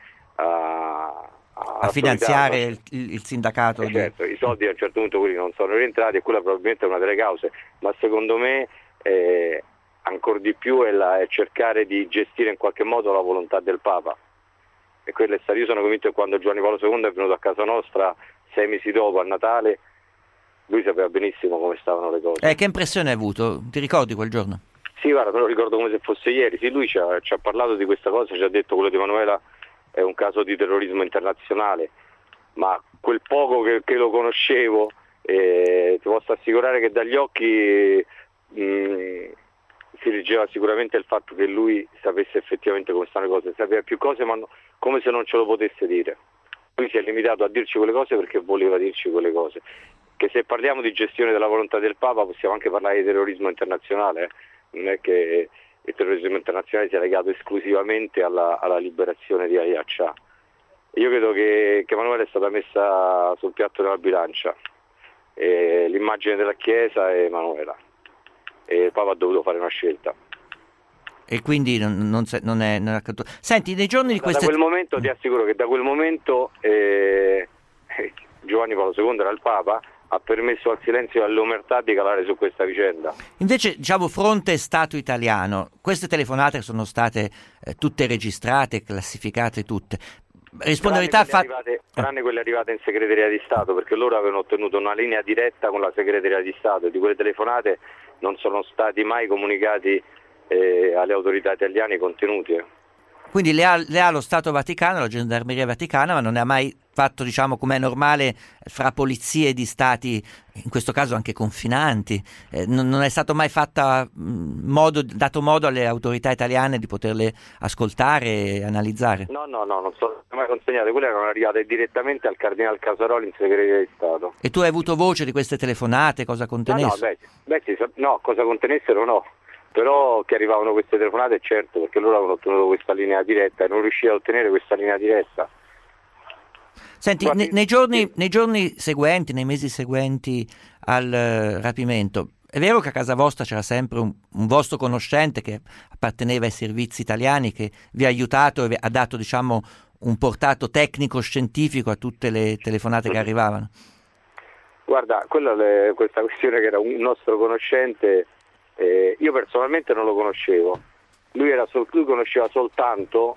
a, a, a finanziare il, il sindacato. Eh di... certo, i soldi a un certo punto quelli non sono rientrati e quella probabilmente è una delle cause, ma secondo me eh, ancora di più è, la, è cercare di gestire in qualche modo la volontà del Papa. E quello è stato, io sono convinto che quando Giovanni Paolo secondo è venuto a casa nostra sei mesi dopo, a Natale, lui sapeva benissimo come stavano le cose. Eh, che impressione hai avuto? Ti ricordi quel giorno? Sì, guarda, me lo ricordo come se fosse ieri. Sì, lui ci ha, ci ha parlato di questa cosa, ci ha detto quello di Emanuela è un caso di terrorismo internazionale, ma quel poco che, che lo conoscevo, eh, ti posso assicurare che dagli occhi mh, si leggeva sicuramente il fatto che lui sapesse effettivamente come stanno le cose, sapeva più cose ma no, come se non ce lo potesse dire. Lui si è limitato a dirci quelle cose perché voleva dirci quelle cose. Che se parliamo di gestione della volontà del Papa possiamo anche parlare di terrorismo internazionale, eh? Non è che il terrorismo internazionale sia legato esclusivamente alla, alla liberazione di Yahya Shah. Io credo che, che Emanuela è stata messa sul piatto della bilancia, e l'immagine della Chiesa è Emanuela. E il Papa ha dovuto fare una scelta. E quindi non, non, non è... Non è... Senti, nei giorni di queste... Da quel momento, ti assicuro che da quel momento eh, Giovanni Paolo secondo era il Papa, ha permesso al silenzio e all'omertà di calare su questa vicenda. Invece, diciamo, fronte Stato italiano, queste telefonate sono state eh, tutte registrate, classificate tutte. Responsabilità tranne, fa... quelle arrivate, tranne quelle arrivate in segreteria di Stato, perché loro avevano ottenuto una linea diretta con la segreteria di Stato e di quelle telefonate non sono stati mai comunicati eh, alle autorità italiane i contenuti. Eh. Quindi le ha, le ha lo Stato Vaticano, la Gendarmeria Vaticana, ma non ne ha mai fatto, diciamo, come è normale fra polizie di stati, in questo caso anche confinanti. Eh, non, non è stato mai fatta mh, modo, dato modo alle autorità italiane di poterle ascoltare e analizzare? No, no, no, non sono mai consegnate. Quelle erano arrivate direttamente al Cardinal Casaroli in segreteria di Stato. E tu hai avuto voce di queste telefonate, cosa contenessero? No, no, beh, beh, sì, no, cosa contenessero no. Però che arrivavano queste telefonate, certo, perché loro avevano ottenuto questa linea diretta e non riuscivano a ottenere questa linea diretta. Senti, Guardi, ne, nei, giorni, sì. nei giorni seguenti, nei mesi seguenti al uh, rapimento, è vero che a casa vostra c'era sempre un, un vostro conoscente che apparteneva ai servizi italiani, che vi ha aiutato e ha dato, diciamo, un portato tecnico-scientifico a tutte le telefonate che arrivavano? Guarda, quella le, questa questione che era un nostro conoscente... Eh, io personalmente non lo conoscevo, lui, era sol- lui conosceva soltanto,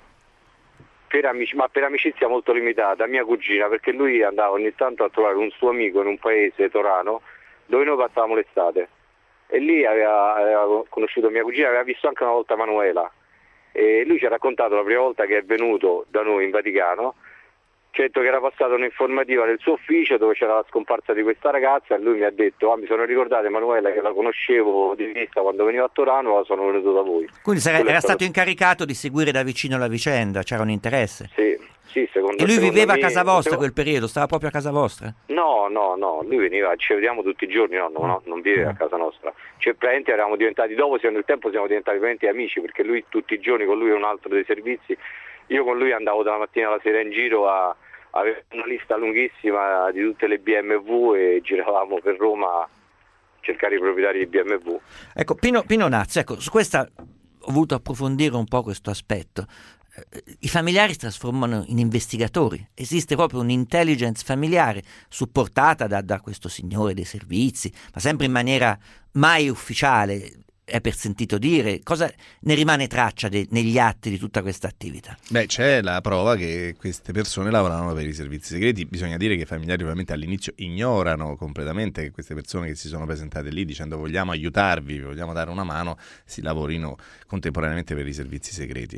per amici- ma per amicizia molto limitata, mia cugina, perché lui andava ogni tanto a trovare un suo amico in un paese, Torano, dove noi passavamo l'estate, e lì aveva, aveva conosciuto mia cugina, aveva visto anche una volta Emanuela, e lui ci ha raccontato la prima volta che è venuto da noi in Vaticano. Ci ha detto che era passata un'informativa nel suo ufficio dove c'era la scomparsa di questa ragazza e lui mi ha detto ah, mi sono ricordato Emanuela che la conoscevo di vista quando venivo a Torano, sono venuto da voi. Quindi era, era stato... stato incaricato di seguire da vicino la vicenda, c'era un interesse? Sì, sì, secondo E lui secondo viveva me, a casa vostra secondo... quel periodo, stava proprio a casa vostra? No, no, no, lui veniva, ci vediamo tutti i giorni, no, no, no non viveva a casa nostra. Cioè praticamente eravamo diventati, dopo nel tempo siamo diventati veramente amici, perché lui tutti i giorni con lui è un altro dei servizi, io con lui andavo dalla mattina alla sera in giro a aveva una lista lunghissima di tutte le B M W e giravamo per Roma a cercare i proprietari di B M W. Ecco, Pino, Pino Nazzi, ecco, su questa ho voluto approfondire un po' questo aspetto. I familiari si trasformano in investigatori, esiste proprio un'intelligence familiare supportata da, da questo signore dei servizi, ma sempre in maniera mai ufficiale. È per sentito dire, cosa ne rimane traccia de, negli atti di tutta questa attività? Beh, c'è la prova che queste persone lavoravano per i servizi segreti. Bisogna dire che i familiari ovviamente all'inizio ignorano completamente che queste persone che si sono presentate lì dicendo vogliamo aiutarvi, vogliamo dare una mano, si lavorino contemporaneamente per i servizi segreti.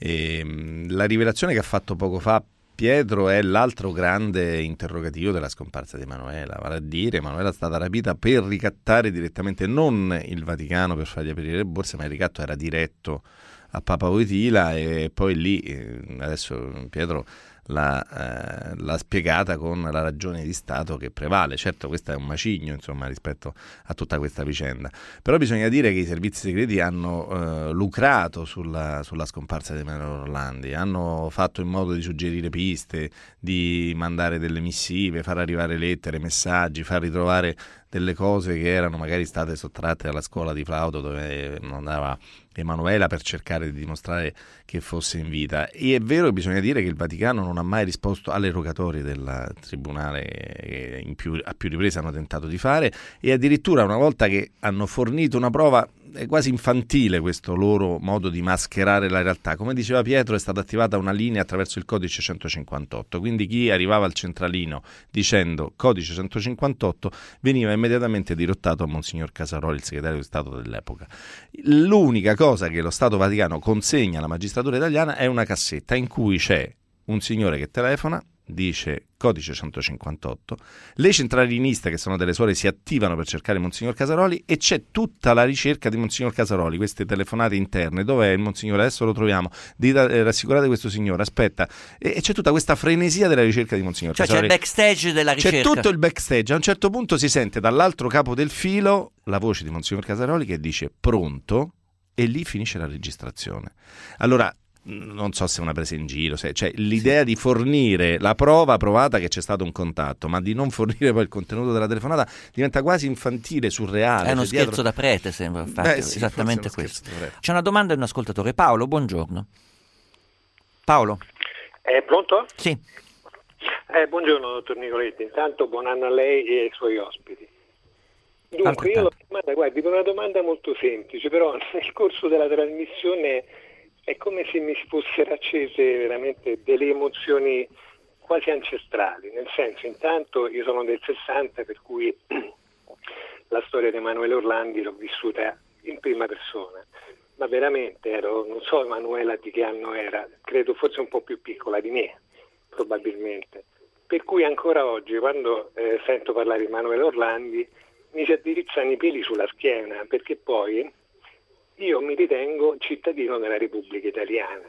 E, la rivelazione che ha fatto poco fa Pietro è l'altro grande interrogativo della scomparsa di Emanuela, vale a dire Emanuela è stata rapita per ricattare direttamente non il Vaticano per fargli aprire le borse, ma il ricatto era diretto a Papa Wojtyla, e poi lì, eh, adesso Pietro l'ha, eh, l'ha spiegata con la ragione di Stato che prevale. Certo, questo è un macigno, insomma, rispetto a tutta questa vicenda, però bisogna dire che i servizi segreti hanno eh, lucrato sulla, sulla scomparsa di Emanuela Orlandi, hanno fatto in modo di suggerire piste, di mandare delle missive, far arrivare lettere, messaggi, far ritrovare delle cose che erano magari state sottratte alla scuola di flauto dove andava Emanuela, per cercare di dimostrare che fosse in vita. E è vero che bisogna dire che il Vaticano non ha mai risposto alle rogatorie del tribunale che in più, a più riprese hanno tentato di fare, e addirittura una volta che hanno fornito una prova, è quasi infantile questo loro modo di mascherare la realtà. Come diceva Pietro, è stata attivata una linea attraverso il codice centocinquantotto, quindi chi arrivava al centralino dicendo codice centocinquantotto veniva immediatamente dirottato a Monsignor Casaroli, il segretario di Stato dell'epoca. L'unica cosa che lo Stato Vaticano consegna alla magistratura italiana è una cassetta in cui c'è un signore che telefona, dice codice centocinquantotto, le centraliniste, che sono delle suore, si attivano per cercare Monsignor Casaroli, e c'è tutta la ricerca di Monsignor Casaroli, queste telefonate interne: dov'è il Monsignore, adesso lo troviamo, dite, rassicurate questo signore, aspetta, e, e c'è tutta questa frenesia della ricerca di Monsignor cioè Casaroli. C'è il backstage della ricerca, c'è tutto il backstage. A un certo punto si sente dall'altro capo del filo la voce di Monsignor Casaroli che dice pronto, e lì finisce la registrazione. Allora, non so se è una presa in giro, se, cioè l'idea sì. di fornire la prova provata che c'è stato un contatto, ma di non fornire poi il contenuto della telefonata diventa quasi infantile, surreale. È uno cioè, scherzo dietro... da prete, sembra, infatti, Beh, sì, esattamente questo. C'è una domanda di un ascoltatore. Paolo, buongiorno. Paolo? È pronto? Sì. Eh, buongiorno dottor Nicoletti, intanto buon anno a lei e ai suoi ospiti. Dunque, io ho una domanda, guardi, per una domanda molto semplice, però nel corso della trasmissione è come se mi si fossero accese veramente delle emozioni quasi ancestrali, nel senso, intanto io sono del sessanta, per cui la storia di Emanuela Orlandi l'ho vissuta in prima persona, ma veramente ero, non so Emanuela di che anno era, credo forse un po' più piccola di me, probabilmente, per cui ancora oggi quando eh, sento parlare di Emanuela Orlandi mi si addirizzano i peli sulla schiena, perché poi io mi ritengo cittadino della Repubblica Italiana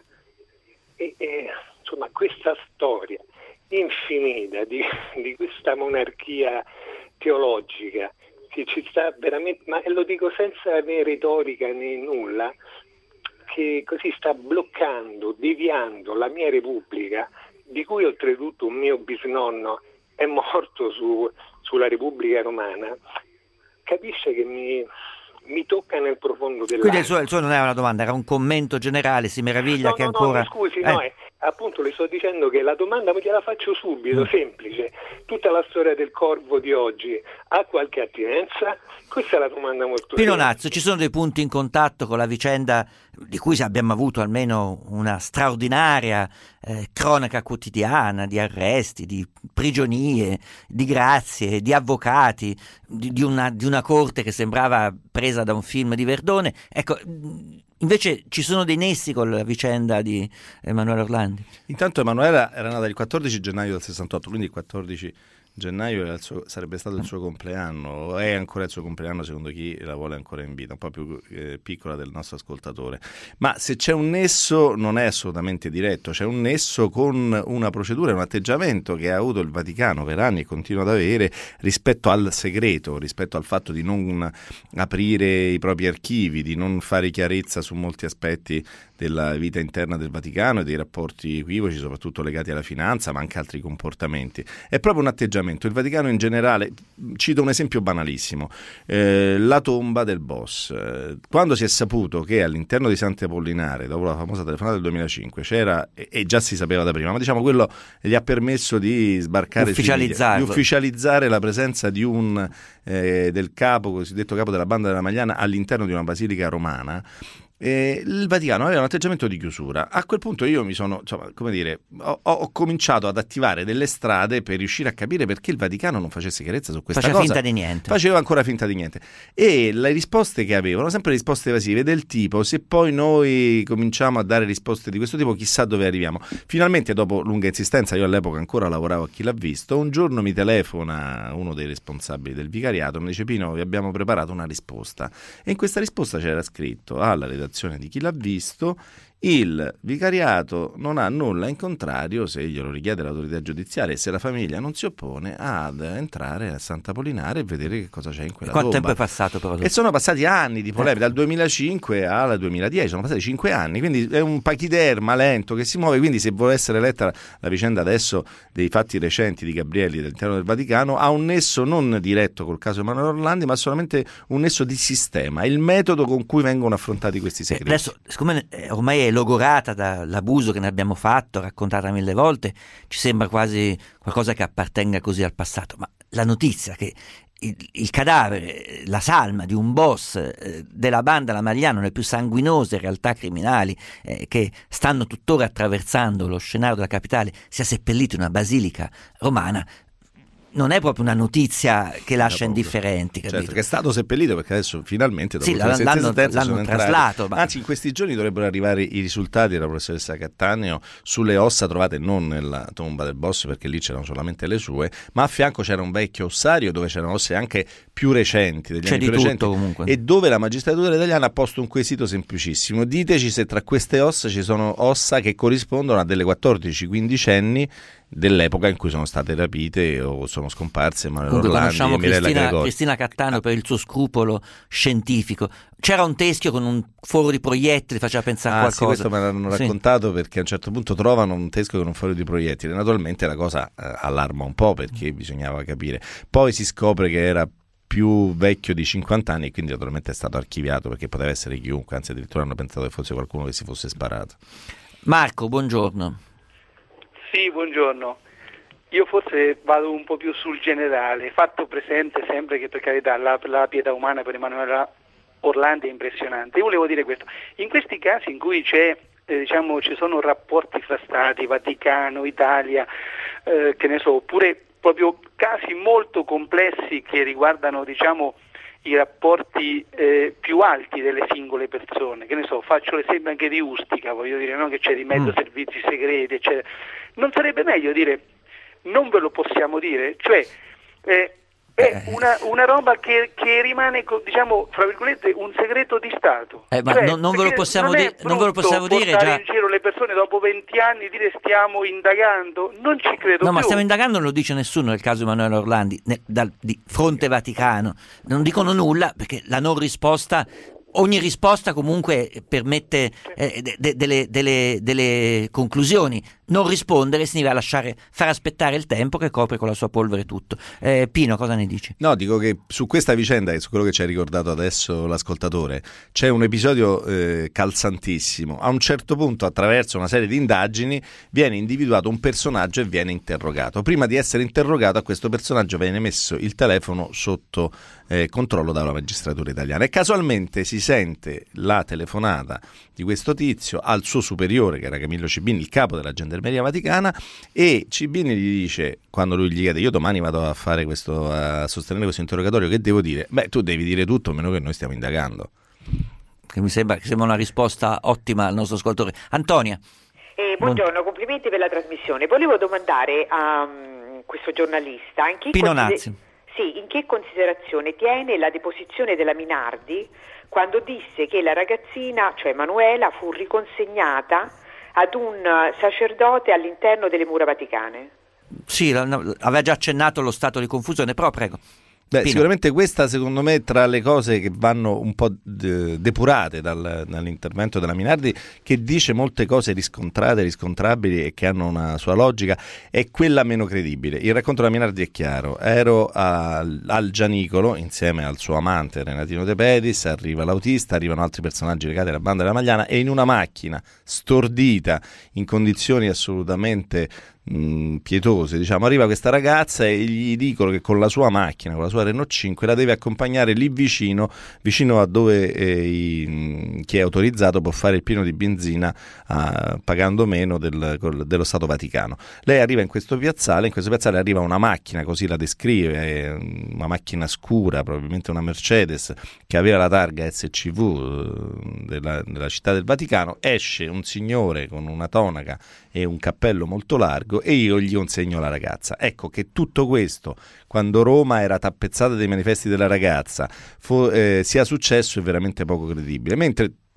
e, e insomma questa storia infinita di, di questa monarchia teologica che ci sta veramente, ma lo dico senza né retorica né nulla, che così sta bloccando, deviando la mia Repubblica, di cui oltretutto un mio bisnonno è morto su, sulla Repubblica Romana, capisce che mi... mi tocca nel profondo dell'anima. Quindi il suo, il suo non era una domanda, era un commento generale, si meraviglia no, che no, ancora... No, scusi, eh. no, eh, appunto le sto dicendo che la domanda gliela faccio subito, mm. semplice. Tutta la storia del Corvo di oggi ha qualche attinenza? Questa è la domanda molto Pino semplice. Nazzo, ci sono dei punti in contatto con la vicenda di cui abbiamo avuto almeno una straordinaria eh, cronaca quotidiana di arresti, di prigionie, di grazie, di avvocati, di, di, una, di una corte che sembrava presa da un film di Verdone. Ecco, invece ci sono dei nessi con la vicenda di Emanuela Orlandi. Intanto Emanuela era nata il quattordici gennaio del sessantotto, quindi il quattordici gennaio era il suo, sarebbe stato il suo compleanno, è ancora il suo compleanno secondo chi la vuole ancora in vita, un po' più eh, piccola del nostro ascoltatore. Ma se c'è un nesso non è assolutamente diretto, c'è un nesso con una procedura, un atteggiamento che ha avuto il Vaticano per anni e continua ad avere rispetto al segreto, rispetto al fatto di non aprire i propri archivi, di non fare chiarezza su molti aspetti della vita interna del Vaticano e dei rapporti equivoci, soprattutto legati alla finanza, ma anche altri comportamenti. È proprio un atteggiamento. Il Vaticano in generale, cito un esempio banalissimo, eh, la tomba del boss. Eh, quando si è saputo che all'interno di Sante Apollinare, dopo la famosa telefonata del duemilacinque, c'era, e, e già si sapeva da prima, ma diciamo quello gli ha permesso di sbarcare, ufficializzare, di ufficializzare la presenza di un eh, del capo, cosiddetto capo della banda della Magliana, all'interno di una basilica romana. E il Vaticano aveva un atteggiamento di chiusura. A quel punto io mi sono, insomma, come dire, ho, ho cominciato ad attivare delle strade per riuscire a capire perché il Vaticano non facesse chiarezza su questa Faceva cosa. Faceva finta di niente. Faceva ancora finta di niente. E le risposte che avevano, sempre risposte evasive del tipo: se poi noi cominciamo a dare risposte di questo tipo, chissà dove arriviamo. Finalmente, dopo lunga insistenza, io all'epoca ancora lavoravo a Chi l'ha visto, un giorno mi telefona uno dei responsabili del vicariato, mi dice: Pino, vi abbiamo preparato una risposta. E in questa risposta c'era scritto alla redazione dell'assicurazione di chi l'ha visto, il vicariato non ha nulla in contrario, se glielo richiede l'autorità giudiziaria e se la famiglia non si oppone, ad entrare a Santa Polinare e vedere che cosa c'è in quella Quanto tomba. tempo è passato però? E sono passati anni di polemica, dal duemilacinque al duemiladieci, sono passati cinque anni, quindi è un pachiderma lento che si muove, quindi se vuole essere letta la vicenda adesso dei fatti recenti di Gabrielli all'interno del Vaticano, ha un nesso non diretto col caso Emanuele Orlandi, ma solamente un nesso di sistema, il metodo con cui vengono affrontati questi segreti. Adesso, siccome ormai è logorata dall'abuso che ne abbiamo fatto, raccontata mille volte, ci sembra quasi qualcosa che appartenga così al passato, ma la notizia che il, il cadavere, la salma di un boss eh, della banda La Magliana, le più sanguinose realtà criminali eh, che stanno tuttora attraversando lo scenario della capitale, sia seppellito in una basilica romana, non è proprio una notizia che lascia indifferenti, capito? Certo, che è stato seppellito, perché adesso finalmente dopo sì, l'hanno, l'hanno, l'hanno traslato, ma... anzi in questi giorni dovrebbero arrivare i risultati della professoressa Cattaneo sulle ossa trovate non nella tomba del boss, perché lì c'erano solamente le sue, ma a fianco c'era un vecchio ossario dove c'erano osse anche più recenti, degli c'è anni di più tutto, recenti, comunque. E dove la magistratura italiana ha posto un quesito semplicissimo: diteci se tra queste ossa ci sono ossa che corrispondono a delle quattordici quindicenni dell'epoca in cui sono state rapite o sono scomparse Emanuele Orlandi e Mirella Cristina, Gregori. Cristina Cattaneo per il suo scrupolo scientifico. C'era un teschio con un foro di proiettili, faceva pensare a ah, qualcosa. Sì, questo me l'hanno sì. raccontato, perché a un certo punto trovano un teschio con un foro di proiettili. Naturalmente la cosa eh, allarma un po', perché bisognava capire. Poi si scopre che era più vecchio di cinquanta anni e quindi naturalmente è stato archiviato, perché poteva essere chiunque, anzi addirittura hanno pensato che fosse qualcuno che si fosse sparato. Marco, buongiorno. Sì, buongiorno. Io forse vado un po' più sul generale, fatto presente sempre che, per carità, la, la pietà umana per Emanuele Orlandi è impressionante. Io volevo dire questo: in questi casi in cui c'è, eh, diciamo, ci sono rapporti fra stati, Vaticano, Italia, eh, che ne so, oppure proprio casi molto complessi che riguardano, diciamo, i rapporti eh, più alti delle singole persone, che ne so, faccio l'esempio anche di Ustica, voglio dire, no? Che c'è di mezzo mm. servizi segreti, eccetera. Non sarebbe meglio dire non ve lo possiamo dire? Cioè eh, è una, una roba che, che rimane, diciamo, fra virgolette, un segreto di Stato. Eh, ma cioè, non, non ve lo possiamo dire, non ve lo possiamo dire già. in giro le persone dopo venti anni, dire stiamo indagando, non ci credo no, più. Ma stiamo indagando non lo dice nessuno nel caso Emanuele Orlandi, ne, dal, di fronte Vaticano. Non dicono nulla perché la non risposta... Ogni risposta comunque permette eh, de- de- delle, delle, delle conclusioni. Non rispondere significa lasciare, far aspettare il tempo che copre con la sua polvere tutto. Eh, Pino, cosa ne dici? No, dico che su questa vicenda, e su quello che ci ha ricordato adesso l'ascoltatore, c'è un episodio eh, calzantissimo. A un certo punto, attraverso una serie di indagini, viene individuato un personaggio e viene interrogato. Prima di essere interrogato, a questo personaggio viene messo il telefono sotto eh, controllo dalla magistratura italiana e casualmente si sente la telefonata di questo tizio al suo superiore, che era Camillo Cibini, il capo della Gendarmeria Vaticana, e Cibini gli dice, quando lui gli chiede io domani vado a fare questo, a sostenere questo interrogatorio, che devo dire? Beh, tu devi dire tutto, a meno che noi stiamo indagando. Che mi sembra, che sembra una risposta ottima al nostro ascoltatore. Antonia. Eh, buongiorno, non... complimenti per la trasmissione. Volevo domandare a um, questo giornalista in che, Pino consider- Nazzi. sì, in che considerazione tiene la deposizione della Minardi quando disse che la ragazzina, cioè Manuela, fu riconsegnata ad un sacerdote all'interno delle mura vaticane. Sì, aveva già accennato allo stato di confusione, però prego. Beh, sicuramente questa secondo me è tra le cose che vanno un po' de- depurate dal, dall'intervento della Minardi, che dice molte cose riscontrate, riscontrabili e che hanno una sua logica, è quella meno credibile. Il racconto della Minardi è chiaro: ero al, al Gianicolo insieme al suo amante Renatino De Pedis, arriva l'autista, arrivano altri personaggi legati alla banda della Magliana e in una macchina stordita, in condizioni assolutamente mh, pietose, diciamo, arriva questa ragazza e gli dicono che con la sua macchina, con la sua Renault cinque, la deve accompagnare lì vicino, vicino a dove eh, i, chi è autorizzato può fare il pieno di benzina eh, pagando meno del, dello Stato Vaticano. Lei arriva in questo piazzale, in questo piazzale arriva una macchina, così la descrive, una macchina scura, probabilmente una Mercedes, che aveva la targa S C V della, della città del Vaticano. Esce un signore con una tonaca e un cappello molto largo e io gli consegno la ragazza. Ecco che tutto questo, quando Roma era tappezzata dei manifesti della ragazza, fu, eh, sia successo è veramente poco credibile, mentre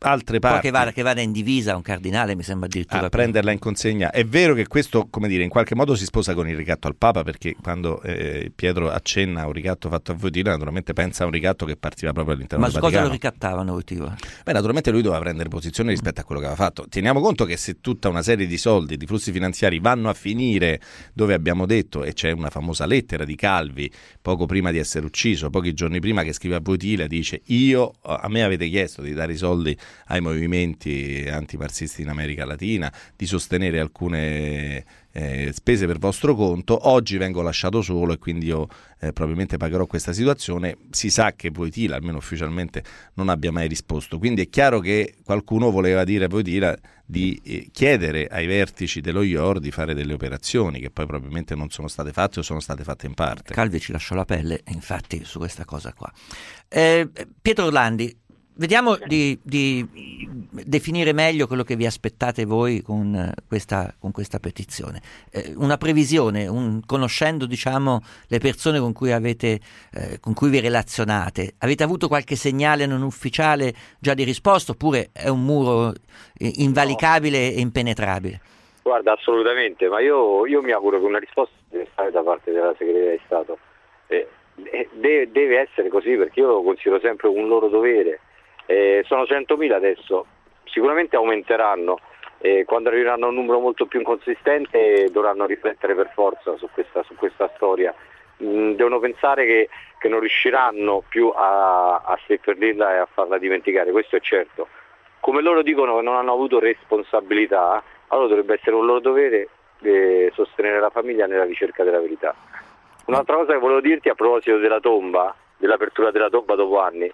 altre parti. Poi che vada, che vada in divisa un cardinale, mi sembra addirittura a prenderla in consegna. È vero che questo, come dire, in qualche modo si sposa con il ricatto al Papa, perché quando eh, Pietro accenna a un ricatto fatto a Wojtyla, naturalmente pensa a un ricatto che partiva proprio all'interno Ma del Vaticano. Vaticano. Ma cosa lo ricattavano Wojtyla? Beh, naturalmente lui doveva prendere posizione rispetto a quello che aveva fatto. Teniamo conto che se tutta una serie di soldi, di flussi finanziari vanno a finire dove abbiamo detto, e c'è una famosa lettera di Calvi poco prima di essere ucciso, pochi giorni prima, che scrive a Wojtyla, dice: io, a me avete chiesto di dare i soldi ai movimenti antimarxisti in America Latina, di sostenere alcune eh, spese per vostro conto, oggi vengo lasciato solo e quindi io eh, probabilmente pagherò questa situazione. Si sa che Wojtyla, almeno ufficialmente, non abbia mai risposto, quindi è chiaro che qualcuno voleva dire a Wojtyla di eh, chiedere ai vertici dello I O R di fare delle operazioni che poi probabilmente non sono state fatte o sono state fatte in parte. Calvi ci lasciò la pelle, infatti, su questa cosa qua. Eh, Pietro Orlandi, vediamo di, di definire meglio quello che vi aspettate voi con questa, con questa petizione. Eh, una previsione, un, conoscendo diciamo le persone con cui avete, eh, con cui vi relazionate, avete avuto qualche segnale non ufficiale già di risposta, oppure è un muro invalicabile no. e impenetrabile? Guarda, assolutamente, ma io, io mi auguro che una risposta deve stare da parte della Segreteria di Stato. Eh, deve, deve essere così, perché io lo considero sempre un loro dovere. Eh, sono centomila adesso, sicuramente aumenteranno, eh, quando arriveranno a un numero molto più inconsistente dovranno riflettere per forza su questa, su questa storia. Mm, devono pensare che, che non riusciranno più a, a seppellirla e a farla dimenticare, questo è certo. Come loro dicono che non hanno avuto responsabilità, allora dovrebbe essere un loro dovere eh, sostenere la famiglia nella ricerca della verità. Un'altra cosa che volevo dirti a proposito della tomba, dell'apertura della tomba dopo anni,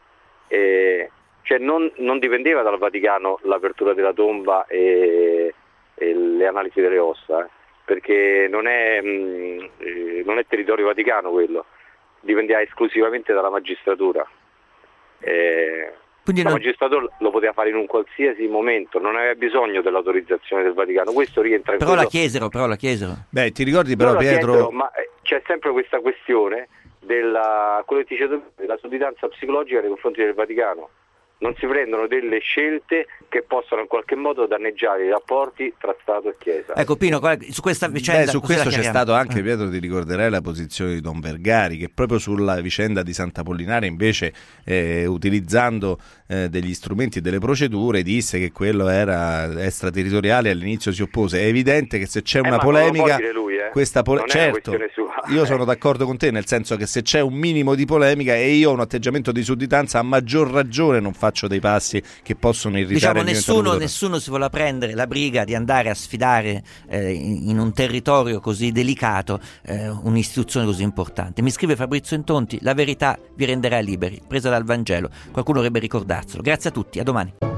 Eh, cioè non, non dipendeva dal Vaticano l'apertura della tomba e, e le analisi delle ossa, eh, perché non è, mh, eh, non è territorio vaticano quello, dipendeva esclusivamente dalla magistratura. Eh, Quindi la non... magistratura lo poteva fare in un qualsiasi momento, non aveva bisogno dell'autorizzazione del Vaticano. Questo rientra in però quello... la chiesero, però la chiesero. Beh, ti ricordi però, però Pietro... chiesero, ma c'è sempre questa questione della, quello che dice, della sudditanza psicologica nei confronti del Vaticano. Non si prendono delle scelte che possono in qualche modo danneggiare i rapporti tra Stato e Chiesa. Ecco Pino, su questa vicenda... Beh, su questo c'è stato anche, eh. Pietro, ti ricorderai la posizione di Don Vergari, che proprio sulla vicenda di Sant'Apollinare invece, eh, utilizzando eh, degli strumenti e delle procedure, disse che quello era extraterritoriale e all'inizio si oppose. È evidente che se c'è eh, una ma polemica... Non lo può dire lui, eh? Questa pole- non certo, è una sua. Io sono d'accordo con te, nel senso che se c'è un minimo di polemica e io ho un atteggiamento di sudditanza, a maggior ragione non faccio dei passi che possono irritare diciamo, il mio nessuno, interlocutore. nessuno si vuole prendere la briga di andare a sfidare eh, in, in un territorio così delicato eh, un'istituzione così importante. Mi scrive Fabrizio Intonti: la verità vi renderà liberi, presa dal Vangelo. Qualcuno dovrebbe ricordarselo. Grazie a tutti, a domani.